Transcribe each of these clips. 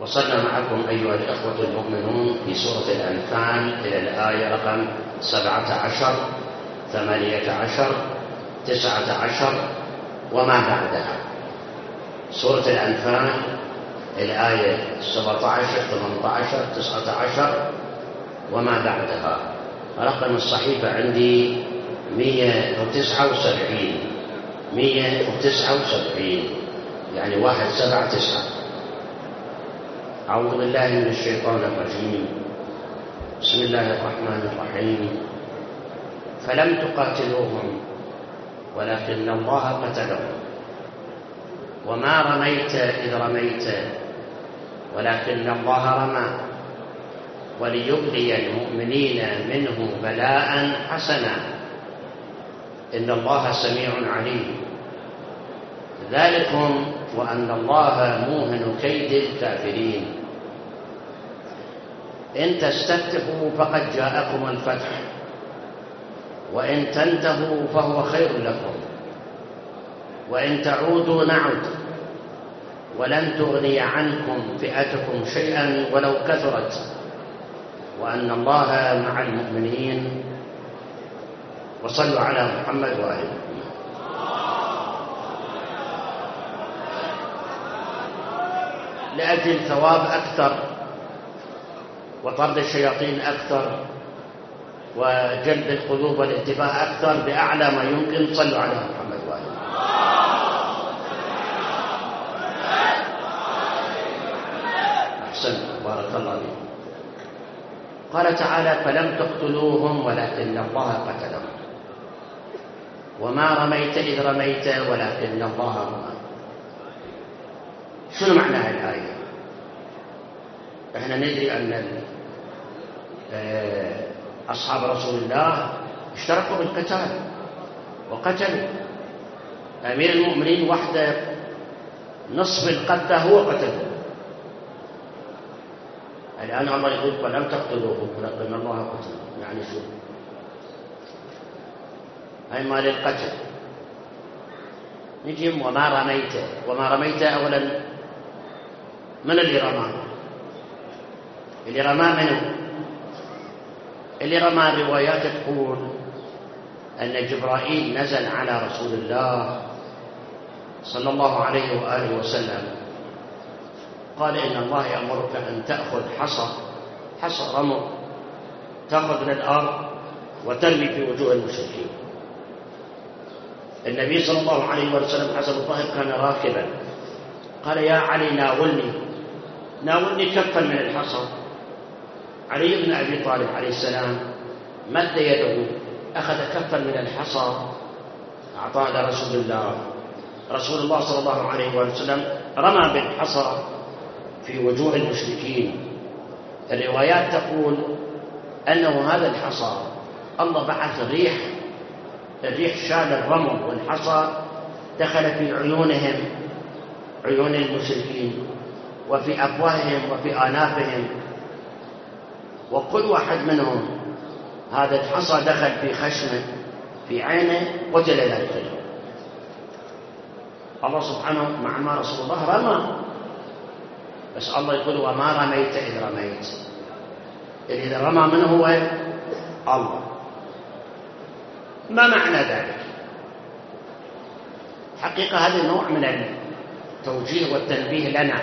وصلنا معكم أيها الإخوة المؤمنون في سورة الأنفال إلى الآية رقم 17 18 19 وما بعدها. سورة الأنفال الآية 17 18 19 وما بعدها. رقم الصحيفة عندي 179 يعني 179. أعوذ بالله من الشيطان الرجيم. بسم الله الرحمن الرحيم. فلم تقاتلوهم ولكن الله قتلهم وما رميت إذ رميت ولكن الله رمى وليبلي المؤمنين منه بلاء حسنا إن الله سميع عليم. ذلكم وأن الله موهن كيد الكافرين. إن تستفتحوا فقد جاءكم الفتح وإن تنتهوا فهو خير لكم وإن تعودوا نعد ولن تغني عنكم فئتكم شيئا ولو كثرت وأن الله مع المؤمنين. وصلوا على محمد وآله محمد. لأجل ثواب أكثر وطرد الشياطين أكثر وجلب القلوب والانتباه أكثر بأعلى ما يمكن، صلوا على محمد وآله. أحسن، بارك الله فيكم. قال تعالى: فلم تقتلوهم ولكن الله قتلهم وما رميت إذ رميت ولكن الله رمى. شنو معنى هذه الآية؟ احنا ندري أن أصحاب رسول الله اشتركوا بالقتال وقتلوا. أمير المؤمنين وحده نصف القتلى هو قتله. الآن الله يقول: فلم تقتلوهم ولكن الله قتلهم. يعني شو؟ هاي مال القتل. نجي وما رميت. وما رميت أولا من اللي رمى؟ اللي رمى منه؟ اللي رمى الروايات تقول أن جبرائيل نزل على رسول الله صلى الله عليه وآله وسلم قال: إن الله يأمرك أن تأخذ حصى رمل تأخذ من الأرض وترمي في وجوه المشركين. النبي صلى الله عليه وسلم حسب الظاهر كان راكبا. قال: يا علي ناولني كفا من الحصى. علي بن أبي طالب عليه السلام مد يده أخذ كفا من الحصى أعطاه لرسول الله. رسول الله صلى الله عليه وسلم رمى بالحصى في وجوه المشركين. الروايات تقول أنه هذا الحصى الله بعث الريح شال الرمل والحصى دخل في عيونهم، عيون المشركين، وفي أفواههم وفي آنافهم، وكل واحد منهم هذا الحصى دخل في خشمه في عينه قتل ذلك اليوم. الله سبحانه مع ما رسول الله رمى، بس الله يقول: وما رميت إذ رميت. إذا رمى منه هو الله. ما معنى ذلك؟ حقيقة هذا نوع من التوجيه والتنبيه لنا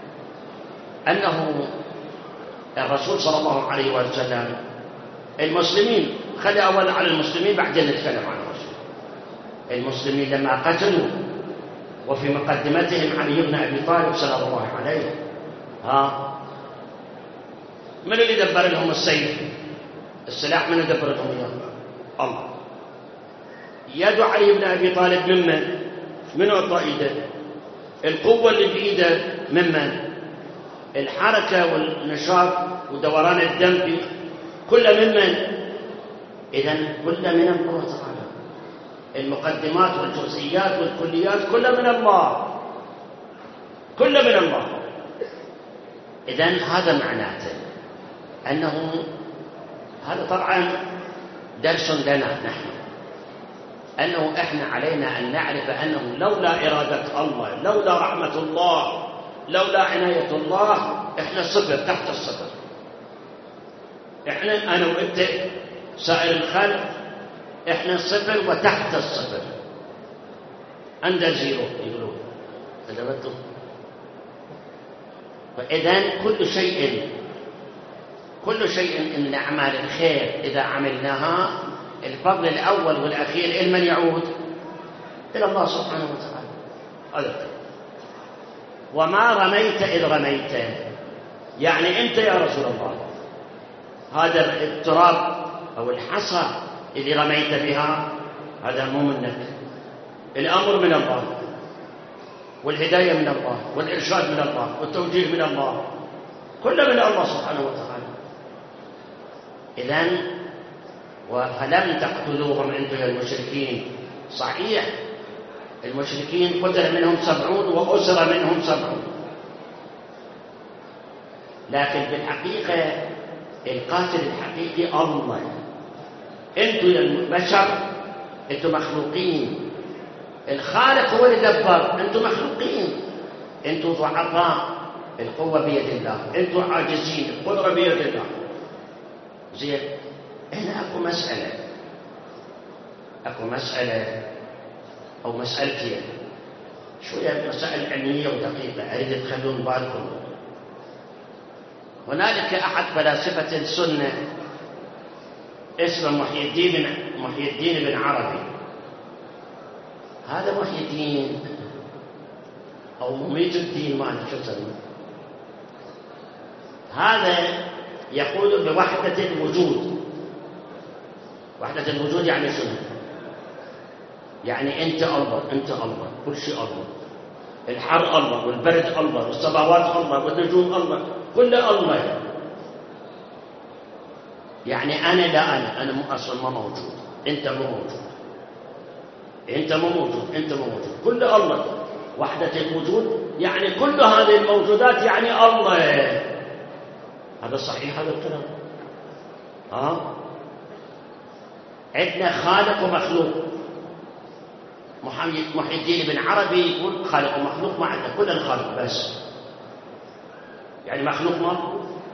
أنه الرسول صلى الله عليه وسلم المسلمين، خلي أولا على المسلمين بعدين نتكلم عن الرسول. المسلمين لما قتلوا وفي مقدمتهم علي بن أبي طالب سلام الله عليه، من اللي دبر لهم السيف السلاح؟ من دبر لهم إياه؟ الله. يد علي بن أبي طالب من أعطى إيده؟ القوة اللي بإيده ممن؟ الحركة والنشاط ودوران الدم كل ممن؟ إذن كل من الله تعالى. المقدمات والجزئيات والكليات كل من الله، كل من الله. إذن هذا معناته أنه هذا طبعا درس لنا نحن، أنه إحنا علينا أن نعرف أنه لولا إرادة الله، لولا رحمة الله، لولا عناية الله إحنا صفر تحت الصفر. إحنا أنا وأنت سائر الخلق إحنا صفر وتحت الصفر، عند الزيرو يقولون. تدربتم؟ فإذن كل شيء من أعمال الخير إذا عملناها الفضل الأول والأخير لمن يعود؟ إلى الله سبحانه وتعالى. هذا وما رميت إذ رميت، يعني أنت يا رسول الله هذا التراب أو الحصى اللي رميت بها هذا مو منك، الأمر من الله والهداية من الله والإرشاد من الله والتوجيه من الله، كله من الله سبحانه وتعالى. إذن فلم تقتلوهم أنتم يا المشركين. صحيح المشركين قتل منهم 70 وأسر منهم 70، لكن في الحقيقة القاتل الحقيقي الله. أنتم يا البشر أنتم مخلوقين، الخالق هو اللي دبر، أنتم مخلوقين، أنتم ضعفاء، القوة بيد الله، أنتم عاجزين، القدرة بيد الله. زين، هنا أكو مسألة أو مسألتين شوية مسائل علمية ودقيقة أريد تخلون بالكم. هنالك أحد فلاسفة السنة اسمه محي الدين بن عربي. هذا محي الدين أو مميت الدين، ما أدري شو اسمه. هذا يقول بوحدة الوجود. وحدة الوجود يعني شنو؟ يعني أنت الله، أنت الله، كل شيء الله، الحر الله والبرد الله والسماوات الله والنجوم الله، كل الله. يعني أنا لا أنا أصلا ما موجود، أنت مو موجود، أنت مو موجود، أنت مو موجود، كل الله. وحدة الوجود يعني كل هذه الموجودات يعني الله. هذا صحيح هذا الكلام؟ عندنا خالق ومخلوق. محي الدين بن عربي يقول خالق ومخلوق، ما عندنا كل الخالق بس، يعني مخلوق ما.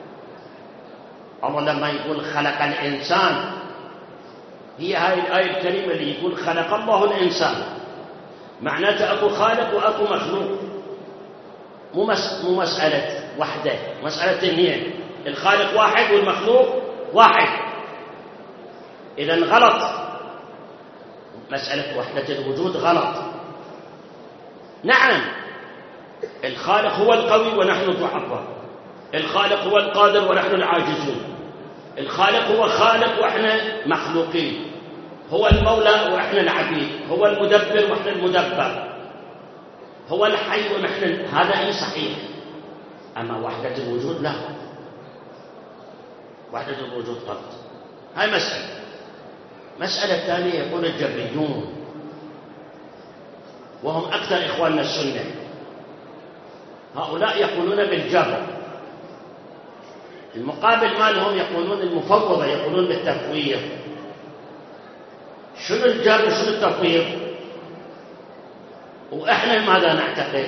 الله لما يقول خلق الإنسان، هي هاي الآية الكريمة اللي يقول خلق الله الإنسان، معناته أكو خالق وأكو مخلوق، مو مسألة وحدة، مسألة اثنين، الخالق واحد والمخلوق واحد. إذن غلط، مسألة وحدة الوجود غلط. نعم الخالق هو القوي ونحن الضعفاء، الخالق هو القادر ونحن العاجزون، الخالق هو خالق وإحنا مخلوقين، هو المولى وإحنا العبيد، هو المدبر وإحنا المدبر، هو الحي ونحن. هذا أي صحيح. أما وحدة الوجود لا، وحدة الوجود غلط. هاي مسألة الثانية يقول الجبريون، وهم أكثر إخواننا السنة، هؤلاء يقولون بالجبر، المقابل مالهم يقولون المفوضة، يقولون بالتفويض. شنو الجبر شنو التفويض؟ وإحنا ماذا نعتقد؟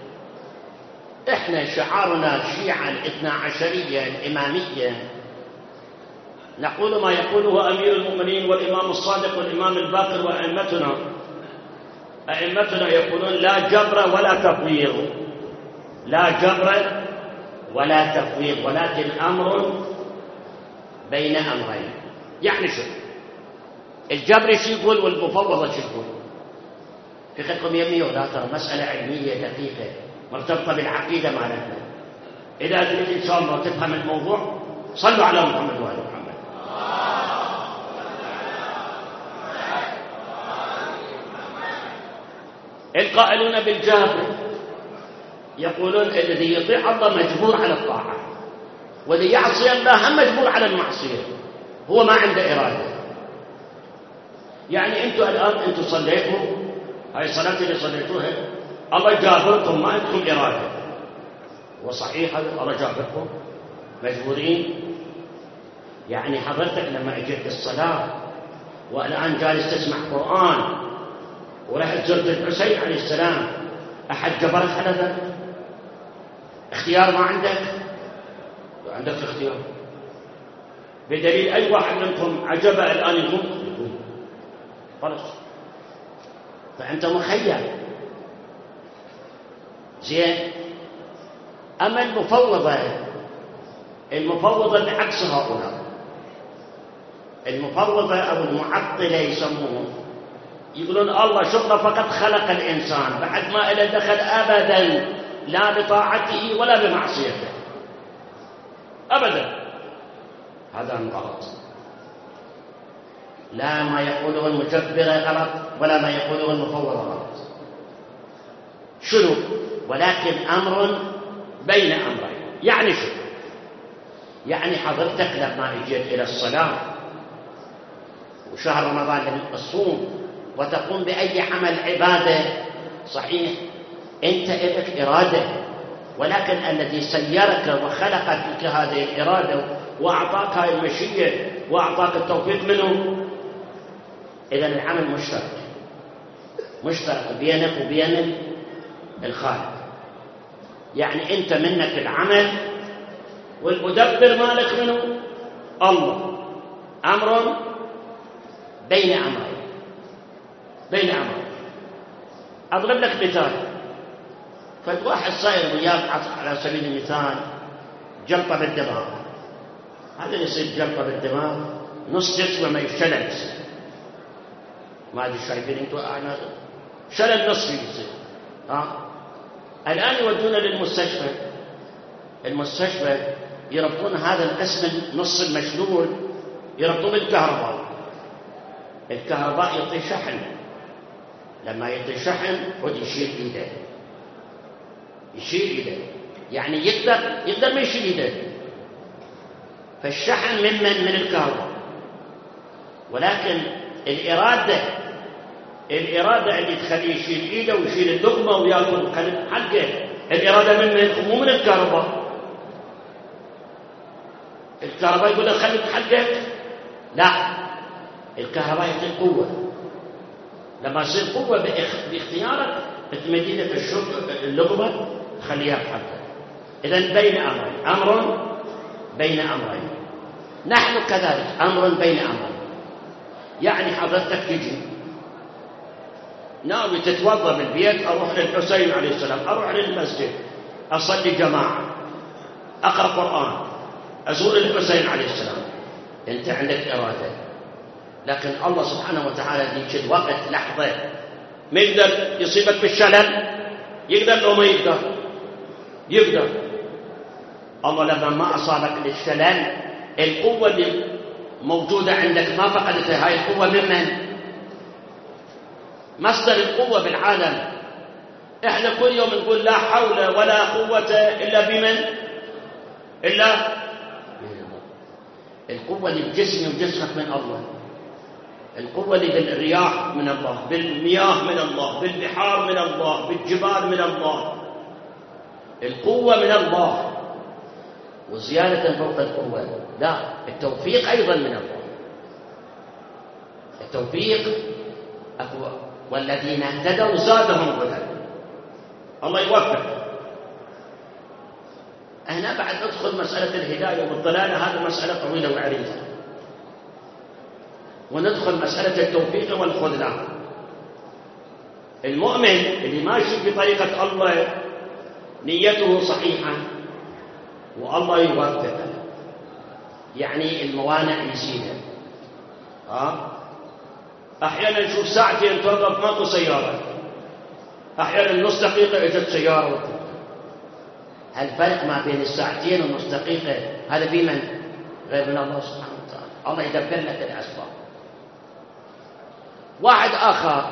إحنا شعارنا الشيعة الاثنا عشرية الإمامية، نقول ما يقوله أمير المؤمنين والإمام الصادق والإمام الباقر أئمتنا يقولون لا جبر ولا تفويض، لا جبر ولا تفويض، ولكن أمر بين أمرين. يعني شو الجبر شو يقول والمفوضة شو يقول؟ في خلقكم يمي ولا ترى، مسألة علمية دقيقة مرتبطة بالعقيدة مالتنا. إذا تريد إن شاء الله تفهم الموضوع صلوا على محمد وآل محمد. القائلون بالجبر يقولون الذي يطيع الله مجبور على الطاعة، والذي يعصي الله هم مجبور على المعصية، هو ما عنده إرادة. يعني أنتم الآن أنتم صليتوا هاي الصلاة اللي صليتوها الله جابركم، ما عندكم إرادة. وصحيح الله جابركم مجبورين. يعني حضرتك لما اجيت الصلاة والآن جالس تسمع قرآن ورحت زرت الحسين عليه السلام، أحد جبرك على ذلك؟ اختيار ما عندك، عندك اختيار، بدليل أي واحد منكم عجبه الآن يقوم خلاص، فأنت مخير. زين. أما المفوضة بعكس هؤلاء، المفوضة أو المعطلة يسموهم، يقولون الله شغله فقط خلق الإنسان بعد ما إلى دخل أبدا لا بطاعته ولا بمعصيته أبدا. هذا غلط. لا ما يقوله المجبرة غلط ولا ما يقوله المفوضة غلط. شنو؟ ولكن أمر بين أمرين. يعني شو؟ يعني حضرتك لما اجيت إلى الصلاة وشهر رمضان الصوم وتقوم بأي عمل عبادة صحيح، أنت لك إرادة، ولكن الذي سيرك وخلق فيك هذه الإرادة وأعطاك هذه المشيئة وأعطاك التوفيق منه. إذن العمل مشترك بينك وبين الخالق. يعني أنت منك العمل والمدبر مالك منه الله. أمر بين أمرين. أضرب لك مثال. فواحد صاير وياك على سبيل المثال جلطة بالدماغ، هذا اللي يصير جلطة بالدماغ نص جسمه ما يشلل يصير، ما أدري شايفين أنتوا أنا شلل نصفي يصير. الآن يودونه للمستشفى، المستشفى يربطون هذا القسم النص المشلول يربطون بالكهرباء. الكهرباء يعطي شحن، لما يعطي شحن خد يشيل ايده، يعني يقدر ما يشيل ايده. فالشحن من الكهرباء، ولكن الإرادة اللي تخليه يشيل ايده ويشيل اللقمة وياكل حلقه، الإرادة مو من الكهرباء. الكهرباء يقول لك خليك حلقك، لا، الكهرباء يعطي قوة. لما يصير قوة باختيارك تمدينك اللقمة خليها بحلقك. إذن بين أمرين، أمر بين أمرين. نحن كذلك أمر بين أمرين. يعني حضرتك تجي ناوي تتوضأ بالبيت، أروح للحسين عليه السلام، أروح للمسجد أصلي جماعة، أقرأ قرآن، أزور الحسين عليه السلام، أنت عندك إرادة. لكن الله سبحانه وتعالى ذيك الوقت لحظة ما يقدر يصيبك بالشلل، يقدر لو ما يقدر. الله لما ما أصابك بالشلل، القوة اللي موجودة عندك ما فقدتها. هاي القوة من؟ مصدر القوة بالعالم. احنا كل يوم نقول لا حول ولا قوة إلا بمن؟ إلا القوة اللي بجسمي وجسمك من الله. القوة اللي بالرياح من الله، بالمياه من الله، بالبحار من الله، بالجبال من الله. القوة من الله، وزيادة فوق القوة لا، التوفيق أيضا من الله. التوفيق أقوى. والذين اهتدوا زادهم هدى. الله يوفق. هنا بعد ندخل مسألة الهداية والضلالة، هذه مسألة طويلة وعريضة. وندخل مسألة التوفيق والخذلان. المؤمن اللي ماشي بطريقة الله نيته صحيحة والله يوفقه، يعني الموانع يزيدها. أحيانا نشوف ساعتين توقف ماكو سيارة، أحيانا نص دقيقة اجت سيارة. الفرق ما بين الساعتين ونص دقيقة هذا بمن؟ غير من الله سبحانه وتعالى. الله يدبر لك الأسباب. واحد آخر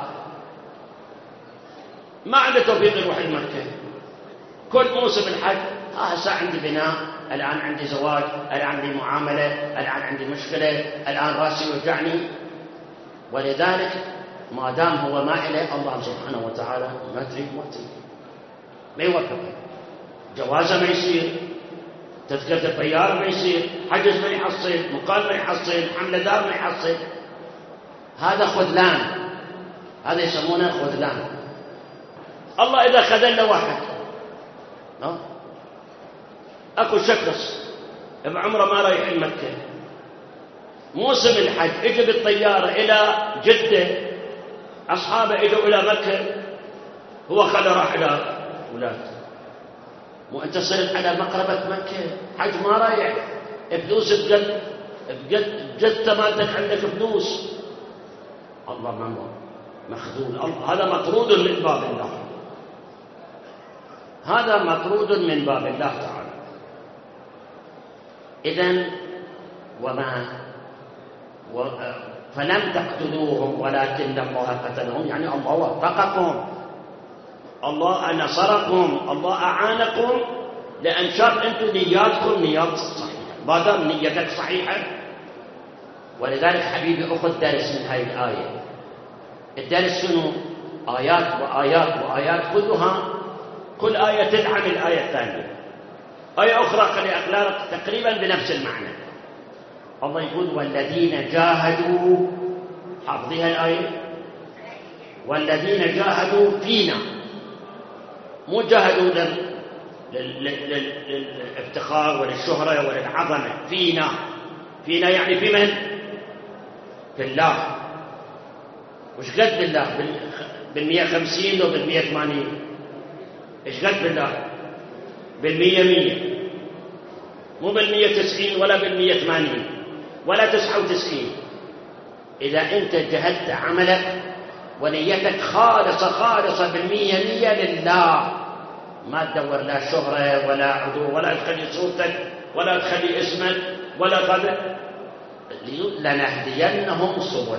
ما عنده توفيق يروح المكة، كل موسم الحج هسه عندي بناء، الآن عندي زواج، الآن عندي معاملة، الآن عندي مشكلة، الآن راسي يوجعني. ولذلك ما دام هو ما إليه الله سبحانه وتعالى ما تريد ما يوفقه. جوازه ما يصير، تذكرة الطيارة ما يصير، حجز ما يحصل، مقال ما يحصل، حملة دار ما يحصل. هذا خذلان، هذا يسمونه خذلان. الله إذا خذل واحد أكو شخص بعمره ما رايح مكة، موسم الحج، اجى بالطيارة إلى جدة، أصحابه اجوا إلى مكة، هو خلى راح إلى أولاد. وأنت صرت على مقربة مكة، حج ما رايح، فلوس بقد مالتك، عندك فلوس. الله ما مخذول، هذا مطرود من باب الله، هذا مطرود من باب الله تعالى. إذن فلم تقتلوهم ولكن الله قتلهم، يعني الله وفقكم، الله نصركم، الله أعانكم، لأن شرط أنتم نياتكم نيات صحيحة، ما دام نيتك صحيحة. ولذلك حبيبي أخذ درس من هذه الآية. الدرس شنو؟ آيات وآيات وآيات، كل آية تدعم الآية الثانية. آية أخرى خلي أخلاق تقريبا بنفس المعنى. الله يقول والذين جاهدوا، حافظيها الآية، والذين جاهدوا فينا، مو جاهدوا للافتخار وللشهرة وللعظمة، فينا يعني في من؟ في الله. وش قد بالله؟ 150 لو 180؟ ايش قد بالله؟ 100 مو 190 ولا 180 ولا 99. إذا أنت جهدت عملك ونيتك خالصة 100 لله، ما تدور لا شهرة ولا عدو ولا تخلي صورتك ولا تخلي اسمك ولا قدر. لنهدينهم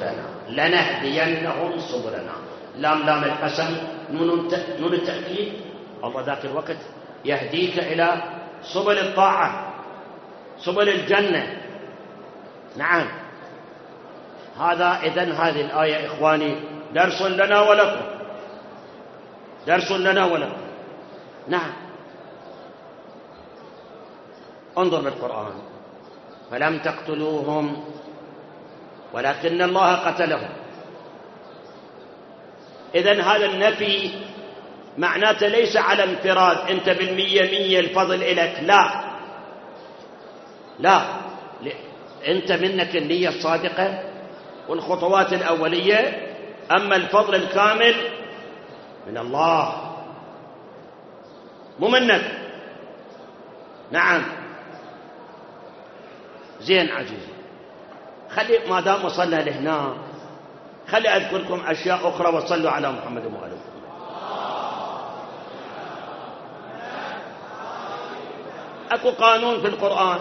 سبلنا. لام القسم، نون التأكيد. الله ذاك الوقت يهديك إلى سبل الطاعة، سبل الجنة. نعم، هذا إذن هذه الآية إخواني درس لنا ولكم، درس لنا ولكم. نعم، انظر بالقرآن، فلم تقتلوهم ولكن الله قتلهم. إذن هذا النفي معناته ليس على انفراد، أنت 100 الفضل إليك، لا، أنت منك النية الصادقة والخطوات الأولية، أما الفضل الكامل من الله مو منك. نعم، زين عزيزي، خلي ما دام وصلنا لهنا خلي أذكر لكم أشياء أخرى، وصلوا على محمد وآله. أكو قانون في القرآن،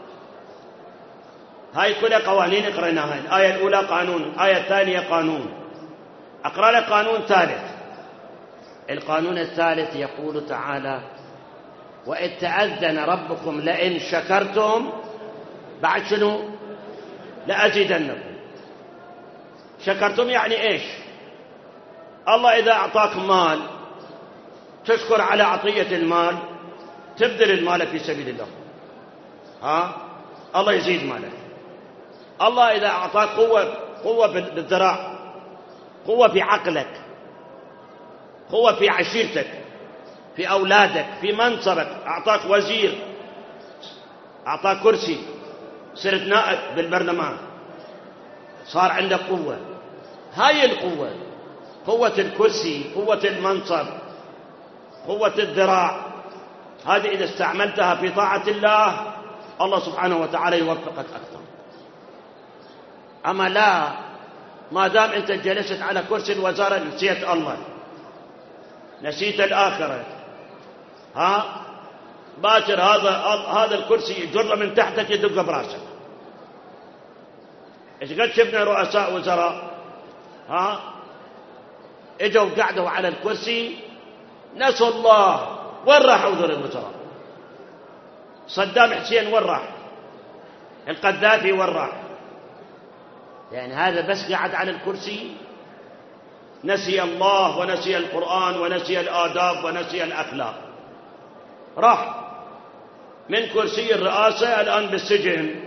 هاي كلها قوانين قرأناها. الآية الأولى قانون، الآية الثانية قانون. أقرأ لك قانون ثالث. القانون الثالث يقول تعالى وإذ تأذن ربكم لئن شكرتم، بعد شنو؟ لأزيدنكم. شكرتم يعني إيش؟ الله إذا أعطاك مال تشكر على عطية المال، تبذل المال في سبيل الله، الله يزيد مالك. الله إذا أعطاك قوة بالذراع، قوة في عقلك، قوة في عشيرتك، في أولادك، في منصبك، أعطاك وزير، أعطاك كرسي، صرت نائب بالبرلمان، صار عندك قوة. هاي القوة، قوة الكرسي، قوة المنصب، قوة الذراع، هذه إذا استعملتها في طاعة الله، الله سبحانه وتعالى يوفقك أكثر. أما لا، ما دام أنت جلست على كرسي الوزارة نسيت الله، نسيت الآخرة، باكر هذا الكرسي يجر من تحتك يدق براسك. ايش قد شفنا رؤساء وزراء اجوا قعدوا على الكرسي نسوا الله، وين راحوا ذول الوزراء؟ صدام حسين وين راح؟ القذافي وين راح؟ يعني هذا بس قعد على الكرسي نسي الله ونسي القرآن ونسي الآداب ونسي الأخلاق، راح من كرسي الرئاسة الآن بالسجن.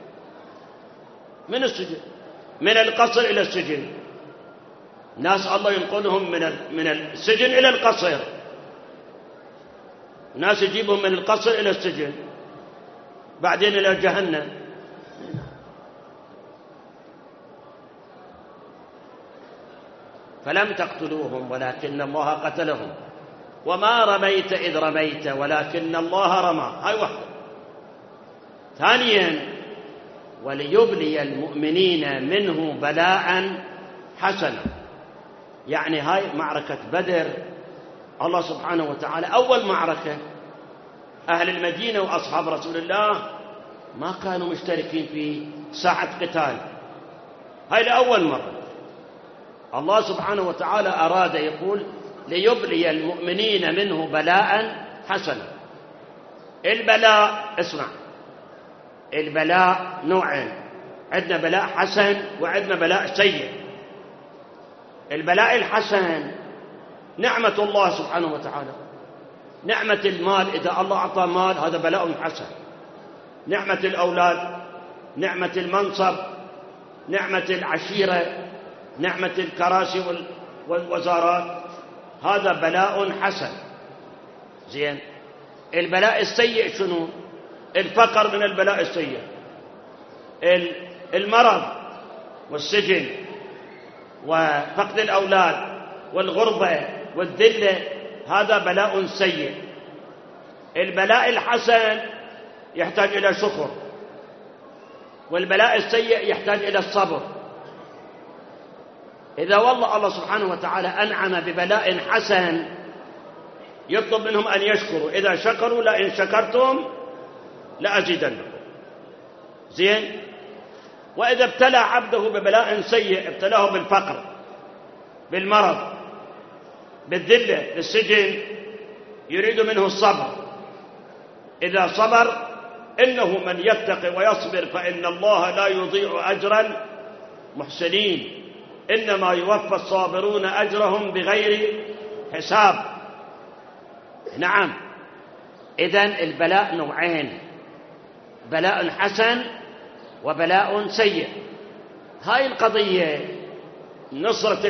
من السجن، من القصر إلى السجن. ناس الله ينقلهم من السجن إلى القصر، ناس يجيبهم من القصر إلى السجن. بعدين إلى جهنم. فلم تقتلوهم ولكن الله قتلهم وما رميت إذ رميت ولكن الله رمى. هاي واحدة. ثانيا وليبلي المؤمنين منه بلاء حسنا. يعني هاي معركة بدر، الله سبحانه وتعالى أول معركة أهل المدينة وأصحاب رسول الله ما كانوا مشتركين في ساعة قتال، هاي لأول مرة الله سبحانه وتعالى أراد يقول ليبلي المؤمنين منه بلاء حسنا. البلاء، اسمع، البلاء نوعين، عندنا بلاء حسن وعندنا بلاء سيء. البلاء الحسن نعمة الله سبحانه وتعالى، نعمة المال، إذا الله أعطى مال هذا بلاء حسن. نعمة الأولاد، نعمة المنصب، نعمة العشيرة، نعمة الكراسي والوزارات، هذا بلاء حسن. زين. البلاء السيء شنو؟ الفقر من البلاء السيء، المرض والسجن وفقد الأولاد والغربة والذلة، هذا بلاء سيء. البلاء الحسن يحتاج إلى شكر، والبلاء السيء يحتاج إلى الصبر. إذا والله الله سبحانه وتعالى أنعم ببلاء حسن يطلب منهم أن يشكروا، إذا شكروا لئن شكرتم لأزيدنكم. زين. وإذا ابتلى عبده ببلاء سيء، ابتلاه بالفقر، بالمرض، بالذلة، بالسجن، يريد منه الصبر. إذا صبر إنه من يتقي ويصبر فإن الله لا يضيع أجر المحسنين، إنما يوفى الصابرون أجرهم بغير حساب. نعم. إذن البلاء نوعين، بلاء حسن وبلاء سيء. هاي القضية نصرة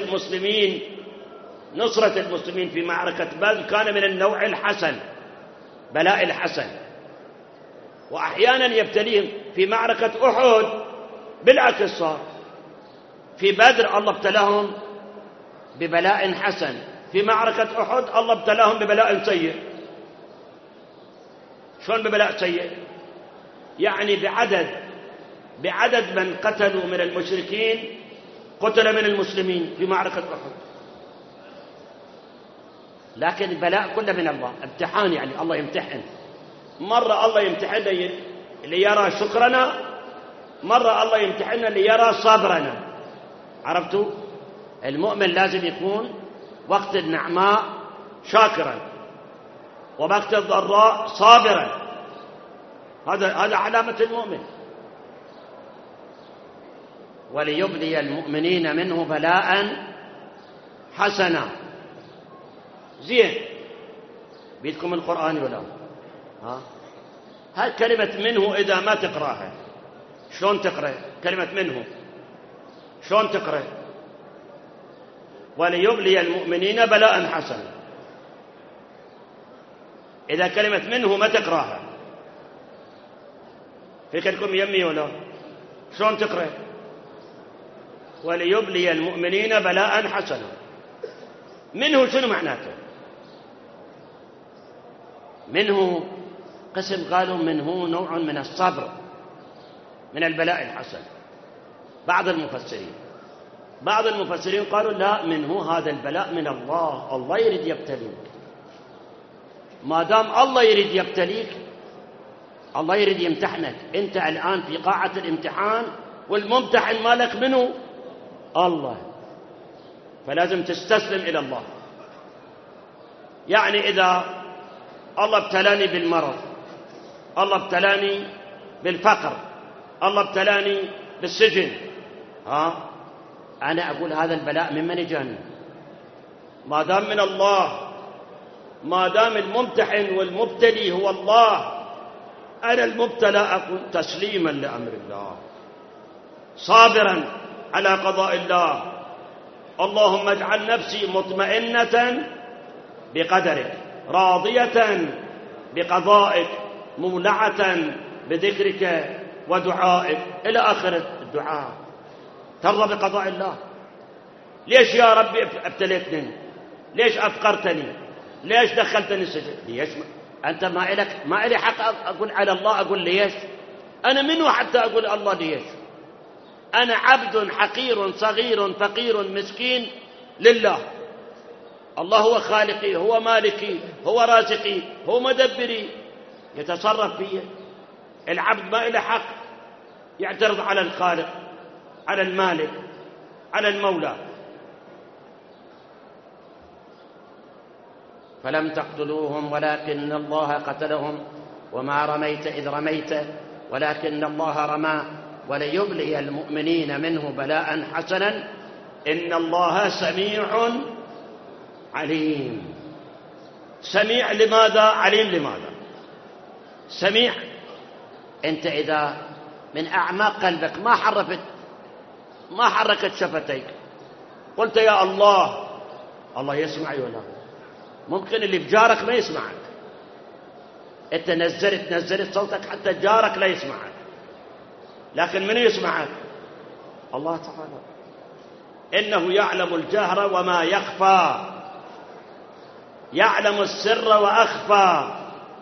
المسلمين في معركة بدر كان من النوع الحسن، بلاء الحسن. وأحيانا يبتليهم في معركة أحد بالعكس، صار في بدر الله ابتلاهم ببلاء حسن، في معركة أحد الله ابتلاهم ببلاء سيء. شلون ببلاء سيء؟ يعني بعدد من قتلوا من المشركين قتل من المسلمين في معركة أحد. لكن البلاء كله من الله، امتحان، يعني الله يمتحن. مرة الله يمتحننا ليرى شكرنا، مرة الله يمتحننا ليرى صبرنا. عرفتوا؟ المؤمن لازم يكون وقت النعماء شاكرا ووقت الضراء صابرا، هذا علامة المؤمن. وليبلي المؤمنين منه بلاء حسنا. زين. بيدكم القرآن ولا هاي كلمة منه إذا ما تقراها شلون تقرأ كلمة منه؟ شلون تقرأ؟ وليبلي المؤمنين بلاء حسنا. إذا كلمة منه ما تقراها، فكركم يمي ولا شلون تقرأ؟ وليبلي المؤمنين بلاء حسنا. منه شنو معناته؟ منه قسم قالوا منه نوع من الصبر من البلاء الحسن. بعض المفسرين قالوا لا، منه هذا البلاء من الله، الله يريد يبتليك. ما دام الله يريد يبتليك، الله يريد يمتحنك. انت الآن في قاعة الامتحان والممتحن مالك منه الله، فلازم تستسلم إلى الله. يعني إذا الله ابتلاني بالمرض، الله ابتلاني بالفقر، الله ابتلاني بالسجن، أنا أقول هذا البلاء ممن جاني؟ ما دام من الله، ما دام الممتحن والمبتلي هو الله، أنا المبتلى أكون تسليما لأمر الله، صابرا على قضاء الله. اللهم اجعل نفسي مطمئنة بقدرك، راضية بقضائك، مولعة بذكرك ودعائك إلى آخر الدعاء. ترضى بقضاء الله. ليش يا ربي ابتليتني؟ ليش أفقرتني؟ ليش دخلتني السجن؟ ليش أنت ما إلي حق أقول على الله أقول ليش؟ أنا منو حتى أقول الله ليش؟ أنا عبد حقير صغير فقير مسكين لله. الله هو خالقي، هو مالكي، هو رازقي، هو مدبري، يتصرف فيه. العبد ما إله حق يعترض على الخالق، على المالك، على المولى. فلم تقتلوهم ولكن الله قتلهم وما رميت إذ رميت ولكن الله رمى وليبلي المؤمنين منه بلاء حسنا إن الله سميع عليم. سميع لماذا؟ عليم لماذا؟ سميع، أنت إذا من أعماق قلبك ما حركت شفتيك قلت يا الله، الله يسمع ولا ممكن اللي بجارك ما يسمعك. أنت نزلت صوتك حتى جارك لا يسمعك، لكن من يسمعك؟ الله تعالى. إنه يعلم الجهر وما يخفى، يعلم السر وأخفى.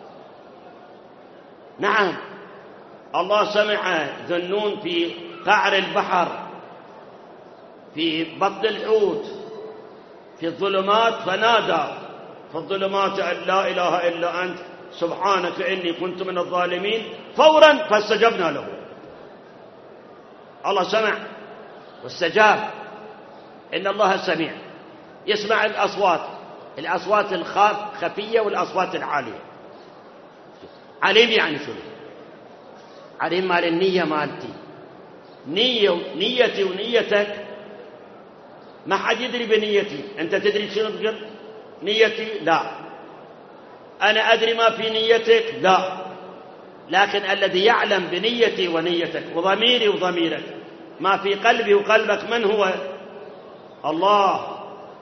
نعم، الله سمع ذنون في قعر البحر، في بطن الحوت، في الظلمات، فنادى في الظلمات أن لا إله إلا أنت سبحانك إني كنت من الظالمين، فورا فاستجبنا له. الله سمع واستجاب. إن الله سميع، يسمع الأصوات الخفية والأصوات العالية. عليم يعني شنو؟ عليم مال النية مالتي، نيتي ونيتك ما حد يدري بنيتي. أنت تدري شنو بقول نيتي؟ لا. أنا أدري ما في نيتك؟ لا. لكن الذي يعلم بنيتي ونيتك وضميري وضميرك ما في قلبي وقلبك من هو؟ الله.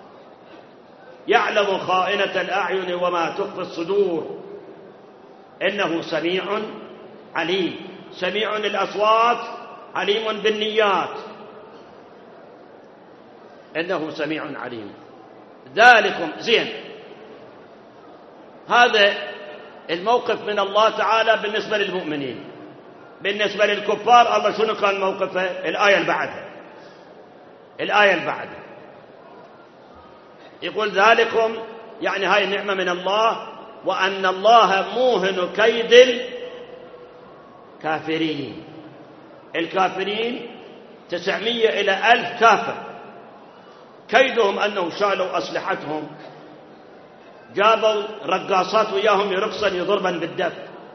يعلم خائنة الأعين وما تخفي الصدور إنه سميع عليم. سميع الأصوات عليم بالنيات. إنه سميع عليم. ذلكم زين. هذا الموقف من الله تعالى بالنسبة للمؤمنين. بالنسبة للكفار الله شنو كان موقفه؟ الآية اللي بعدها يقول ذلكم، يعني هاي النعمة من الله، وأن الله موهن كيد الكافرين. الكافرين 900 إلى 1000 كافر، كيدهم أنه شالوا أسلحتهم، جابوا رقاصات وياهم يرقصن يضربن بالدف،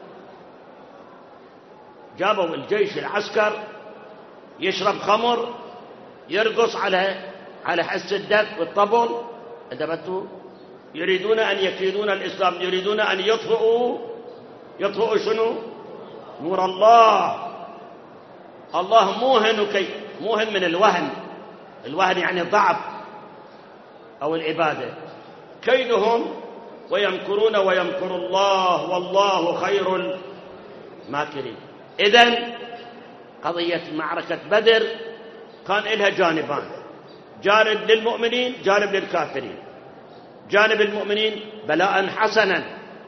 جابوا الجيش العسكر يشرب خمر يرقص على حس الدف والطبل. انتبهتوا؟ يريدون أن يكيدون الإسلام، يريدون أن يطفئوا شنو؟ نور الله. الله موهن من الوهن يعني الضعف أو العبادة. كيدهم ويمكرون ويمكر الله والله خير الماكرين. إذن قضية معركة بدر كان لها جانبان، جانب للمؤمنين، جانب للكافرين. جانب المؤمنين بلاء حسنا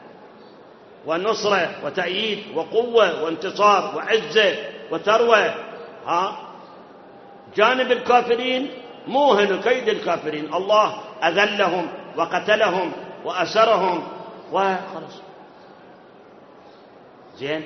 ونصرة وتأييد وقوة وانتصار وعزة وثروة. جانب الكافرين موهن كيد الكافرين، الله أذلهم وقتلهم وأسرهم وخلص. زين.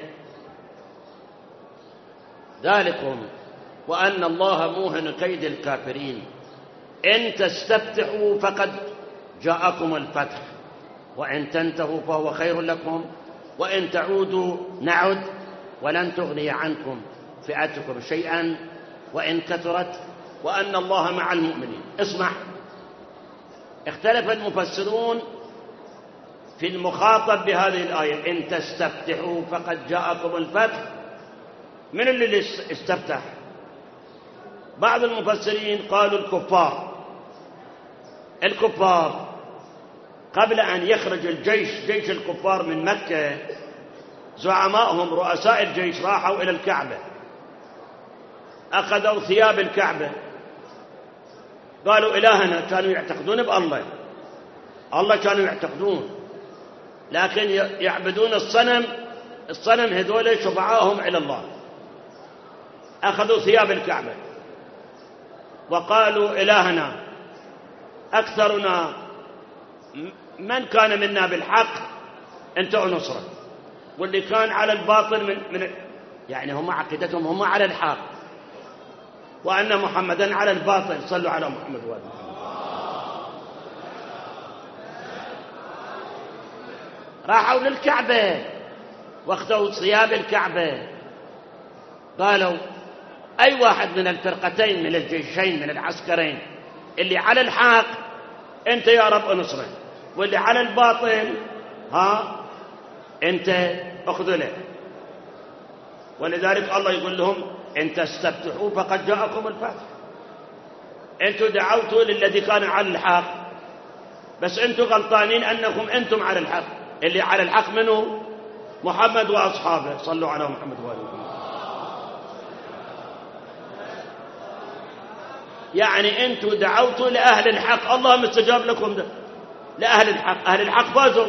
ذلكم وأن الله موهن كيد الكافرين إن تستفتحوا فقد جاءكم الفتح وإن تنتهوا فهو خير لكم وإن تعودوا نعد ولن تغني عنكم فئتكم شيئا وإن كثرت وأن الله مع المؤمنين. اسمع، اختلف المفسرون في المخاطب بهذه الآية إن تستفتحوا فقد جاءكم الفتح. من اللي استفتح؟ بعض المفسرين قالوا الكفار قبل أن يخرج جيش الكفار من مكة زعمائهم رؤساء الجيش راحوا إلى الكعبة، أخذوا ثياب الكعبة، قالوا إلهنا، كانوا يعتقدون بالله، الله كانوا يعتقدون، لكن يعبدون الصنم هذول شفعاءهم إلى الله. أخذوا ثياب الكعبة وقالوا إلهنا، أكثرنا من كان منا بالحق أنت نصره، واللي كان على الباطل يعني هم عقيدتهم هم على الحق، وأن محمدا على الباطل. صلوا على محمد وآل محمد. راحوا للكعبة واخذوا ثياب الكعبة، قالوا أي واحد من الفرقتين من الجيشين من العسكرين اللي على الحق أنت يا رب نصره، واللي على الباطل أنت أخذله. ولذلك الله يقول لهم إن تستفتحوا فقد جاءكم الفتح. أنتم دعوتوا للذي كان على الحق، بس أنتم غلطانين أنكم أنتم على الحق. اللي على الحق منه محمد وأصحابه. صلوا على محمد وآل محمد. يعني أنتم دعوتوا لأهل الحق، الله مستجاب لكم لأهل الحق. أهل الحق فازوا،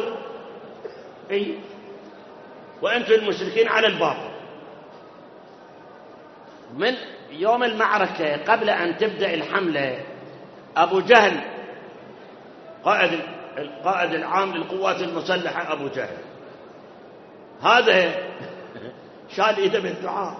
وأنتم المشركين على الباطل. من يوم المعركة قبل أن تبدأ الحملة، أبو جهل القائد العام للقوات المسلحة، أبو جهل هذا شال إيده بالدعاء،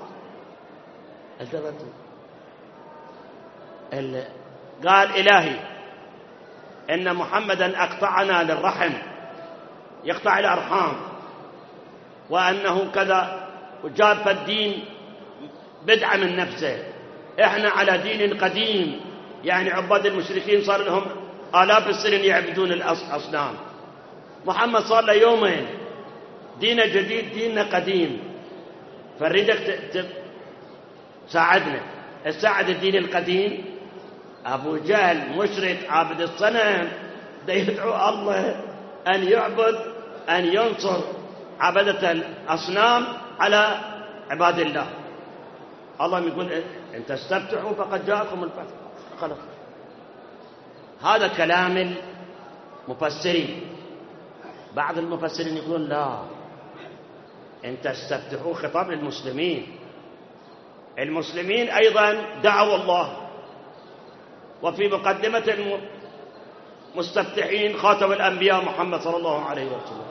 قال إلهي إن محمدا أقطعنا للرحم، يقطع الأرحام، وأنه كذا، وجاب فالدين بدعة من نفسه. إحنا على دين قديم، يعني عباد المشركين صار لهم آلاف السنين يعبدون الأصنام. محمد صار له يومين، دينه جديد ديننا قديم، فنريدك تساعدنا، تساعد الدين القديم. أبو جهل مشرك عابد الصنم، يدعو الله أن يعبد، أن ينصر عبدة الأصنام على عباد الله. الله يقول إن تستفتحوا فقد جاءكم الفتح. خلاص، هذا كلام المفسرين. بعض المفسرين يقولون لا، إن تستفتحوا خطاب للمسلمين. المسلمين أيضا دعوا الله، وفي مقدمة المستفتحين خاتم الأنبياء محمد صلى الله عليه وسلم.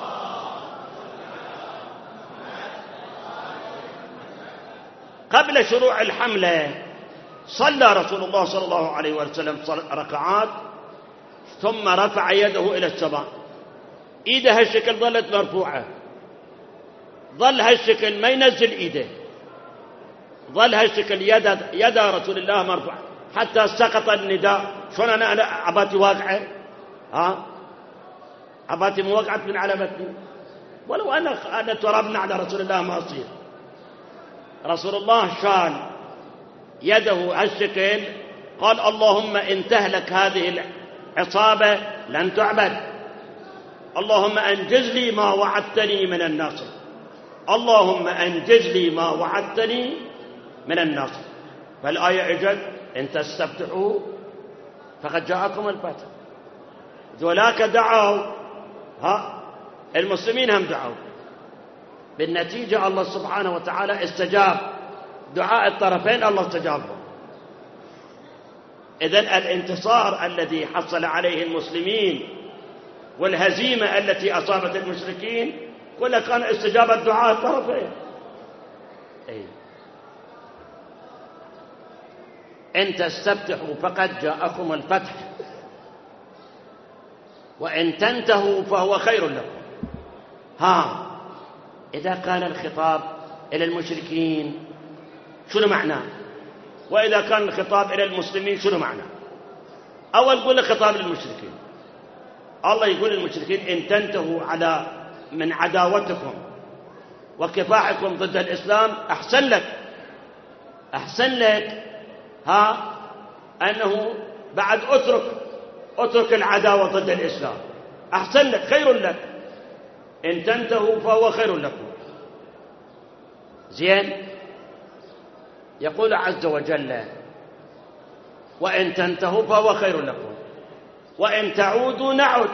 قبل شروع الحملة صلى رسول الله صلى الله عليه وسلم ركعات، ثم رفع يده إلى السماء. إيده هالشكل ظلت مرفوعة، ظل هالشكل ما ينزل إيده، ظل هالشكل يد رسول الله مرفوعة حتى سقط النداء. شلون أنا عباتي واقعة، عباتي موقعة من على بطني، ولو أنا تربنا على رسول الله ما أصير. رسول الله شال يده هالشكل، قال اللهم إن تهلك هذه العصابة لن تعبد، اللهم أنجز لي ما وعدتني من النصر، اللهم أنجز لي ما وعدتني من النصر. فالآية اجت إن تستفتحوا فقد جاءكم الفتح. ذولاك دعوا، المسلمين هم دعوا، بالنتيجة الله سبحانه وتعالى استجاب دعاء الطرفين، الله استجاب. إذن الانتصار الذي حصل عليه المسلمين والهزيمة التي أصابت المشركين كلها كان استجابة دعاء الطرفين. إن تستفتحوا فقد جاءكم الفتح وإن تنتهوا فهو خير لكم. إذا كان الخطاب إلى المشركين شنو معناه؟ وإذا كان الخطاب إلى المسلمين شنو معناه؟ أول قول الخطاب للمشركين، الله يقول للمشركين إن تنتهوا من عداوتكم وكفاحكم ضد الإسلام أحسن لك أنه بعد اترك العداوة ضد الإسلام، أحسن لك، خير لك. إن تنتهوا فهو خير لكم. زين. يقول عز وجل: وإن تنتهوا فهو خير لكم وإن تعودوا نعود.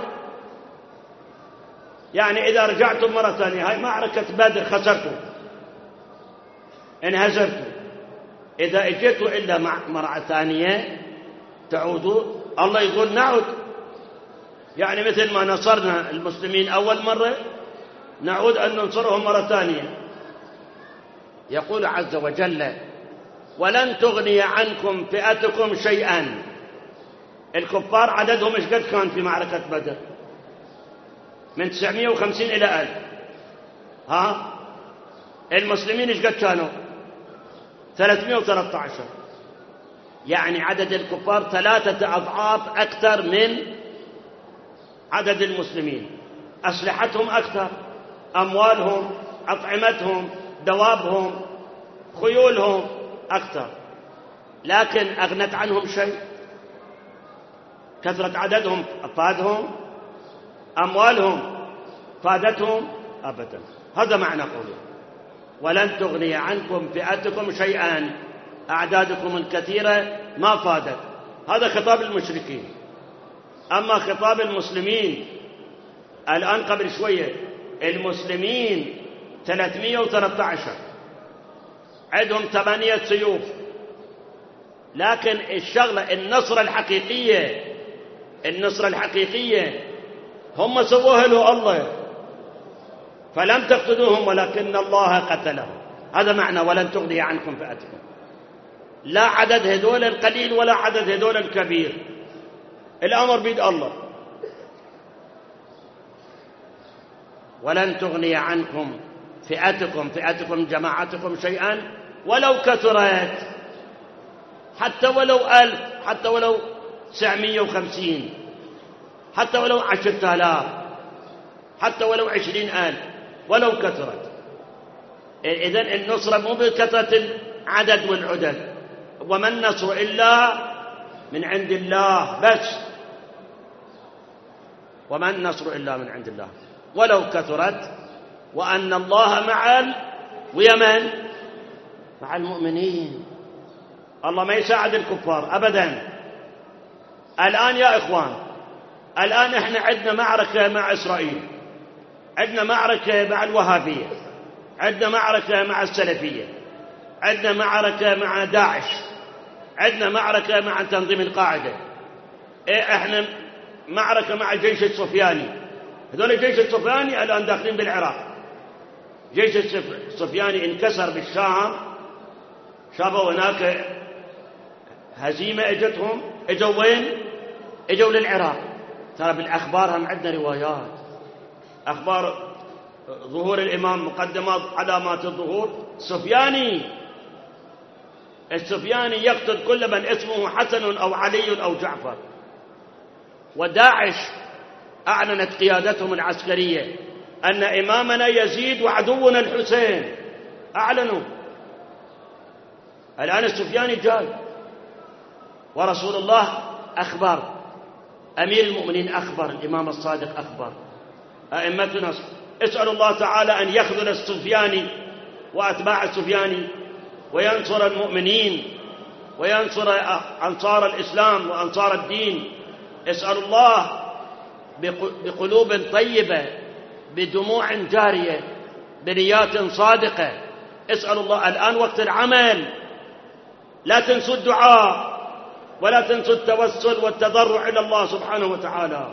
يعني إذا رجعتم مرة ثانية، هاي معركة بدر خسرتوا، انهزمتوا، إذا اجيتوا إلا مرة ثانية تعودوا، الله يقول نعود. يعني مثل ما نصرنا المسلمين أول مرة نعود أن ننصرهم مرة ثانية. يقول عز وجل: ولن تغني عنكم فئتكم شيئا. الكفار عددهم ايش قد كان في معركة بدر؟ من 950 إلى 1000. المسلمين ايش قد كانوا؟ 313. يعني عدد الكفار 3 أضعاف أكثر من عدد المسلمين. أسلحتهم أكثر، أموالهم، أطعمتهم، دوابهم، خيولهم أكثر، لكن أغنت عنهم شيء؟ كثرة عددهم أفادهم؟ أموالهم فادتهم؟ أبدا. هذا معنى قوله: ولن تغني عنكم فئتكم شيئا. أعدادكم الكثيرة ما فادت. هذا خطاب المشركين. أما خطاب المسلمين الآن قبل شوية، المسلمين 313، عندهم 8 سيوف، لكن الشغلة النصرة الحقيقية هم سووها له الله، فلم تقتلوهم ولكن الله قتلهم. هذا معنى ولن تغني عنكم فئتكم. لا عدد هذول القليل ولا عدد هذول الكبير، الأمر بيد الله. ولن تغني عنكم فئتكم جماعتكم شيئا ولو كثرت، حتى ولو 1000، حتى ولو 950، حتى ولو 10,000، حتى ولو 20,000، ولو كثرت. إذن النصرة مو بكثرة العدد والعدد، وما النصر إلا من عند الله بس، وما النصر إلا من عند الله ولو كثرت، وأن الله مع ويمن مع المؤمنين. الله ما يساعد الكفار أبدا. الآن يا إخوان، الآن إحنا عندنا معركة مع إسرائيل، عندنا معركة مع الوهابية، عندنا معركة مع السلفية، عندنا معركة مع داعش، عندنا معركة مع تنظيم القاعدة، إحنا معركة مع الجيش السفياني. هذول الجيش السفياني الآن داخلين بالعراق. جيش السفياني انكسر بالشام، شافوا هناك هزيمة اجتهم، اجوا وين؟ اجوا للعراق. ترى بالأخبار هم عندنا روايات، أخبار ظهور الإمام، مقدمات علامات الظهور. السفياني يقتل كل من اسمه حسن أو علي أو جعفر. وداعش أعلنت قيادتهم العسكرية أن إمامنا يزيد وعدونا الحسين، أعلنوا. الآن السفياني جاي، ورسول الله أخبر، أمير المؤمنين أخبر، الإمام الصادق أخبر، أئمتنا. اسأل الله تعالى أن يخذل السفياني وأتباع السفياني وينصر المؤمنين وينصر أنصار الإسلام وأنصار الدين. اسأل الله بقلوب طيبة، بدموع جارية، بنيات صادقة. اسأل الله. الآن وقت العمل، لا تنسوا الدعاء ولا تنسوا التوسل والتضرع إلى الله سبحانه وتعالى.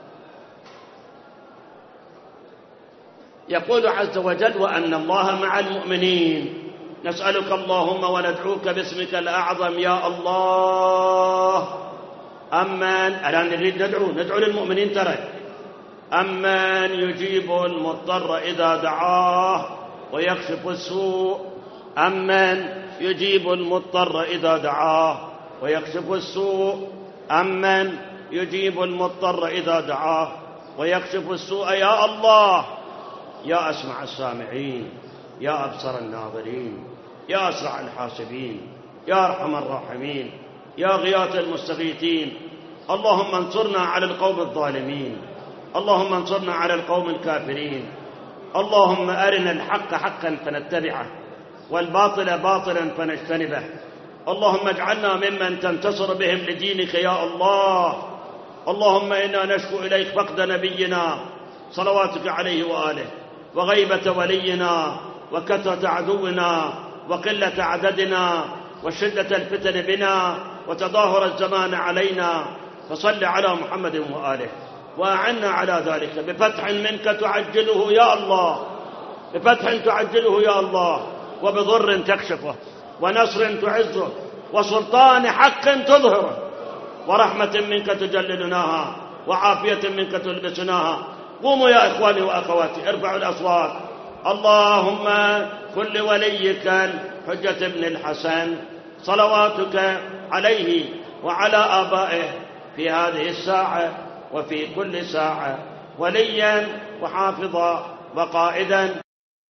يقول عز وجل: وأن الله مع المؤمنين. نسألك اللهم وندعوك باسمك الأعظم يا الله. أمن، الآن نريد ندعو للمؤمنين. ترى أمن يجيب المضطر إذا دعاه ويكشف السوء. أمن يجيب المضطر إذا دعاه ويكشف السوء. أمن يجيب المضطر إذا دعاه ويكشف السوء. يا الله، يا أسمع السامعين، يا أبصر الناظرين، يا أسرع الحاسبين، يا أرحم الراحمين، يا غياث المستغيثين. اللهم انصرنا على القوم الظالمين، اللهم انصرنا على القوم الكافرين. اللهم أرنا الحق حقا فنتبعه، والباطل باطلا فنجتنبه. اللهم اجعلنا ممن تنتصر بهم لدينك يا الله. اللهم إنا نشكو إليك فقد نبينا صلواتك عليه وآله، وغيبة ولينا، وكثرة عدونا، وقلة عددنا، وشدة الفتن بنا، وتظاهر الزمان علينا. فصل على محمد وآله، وأعنا على ذلك بفتح منك تعجله يا الله، بفتح تعجله يا الله، وبضر تكشفه، ونصر تعزه، وسلطان حق تظهره، ورحمة منك تجللناها، وعافية منك تلبسناها. قوموا يا إخواني وأخواتي، ارفعوا الأصوات. اللهم كن لوليك الحجة بن الحسن صلواتك عليه وعلى آبائه في هذه الساعة وفي كل ساعة وليا وحافظا وقائدا